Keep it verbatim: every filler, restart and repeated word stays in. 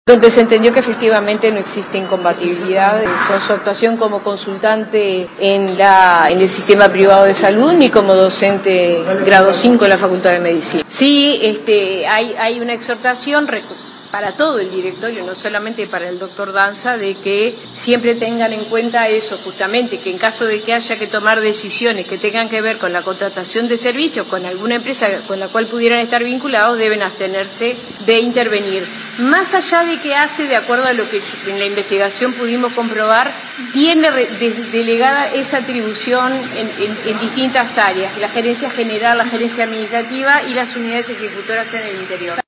donde se entendió que efectivamente no existe incompatibilidad con su actuación como consultante en, la, en el sistema privado de salud ni como docente grado cinco en la Facultad de Medicina. Sí, este, hay, hay una exhortación para todo el directorio, no solamente para el doctor Danza, de que siempre tengan en cuenta eso, justamente, que en caso de que haya que tomar decisiones que tengan que ver con la contratación de servicios con alguna empresa con la cual pudieran estar vinculados, deben abstenerse de intervenir. Más allá de que hace, de acuerdo a lo que en la investigación pudimos comprobar, tiene delegada esa atribución en, en, en distintas áreas, la gerencia general, la gerencia administrativa y las unidades ejecutoras en el interior.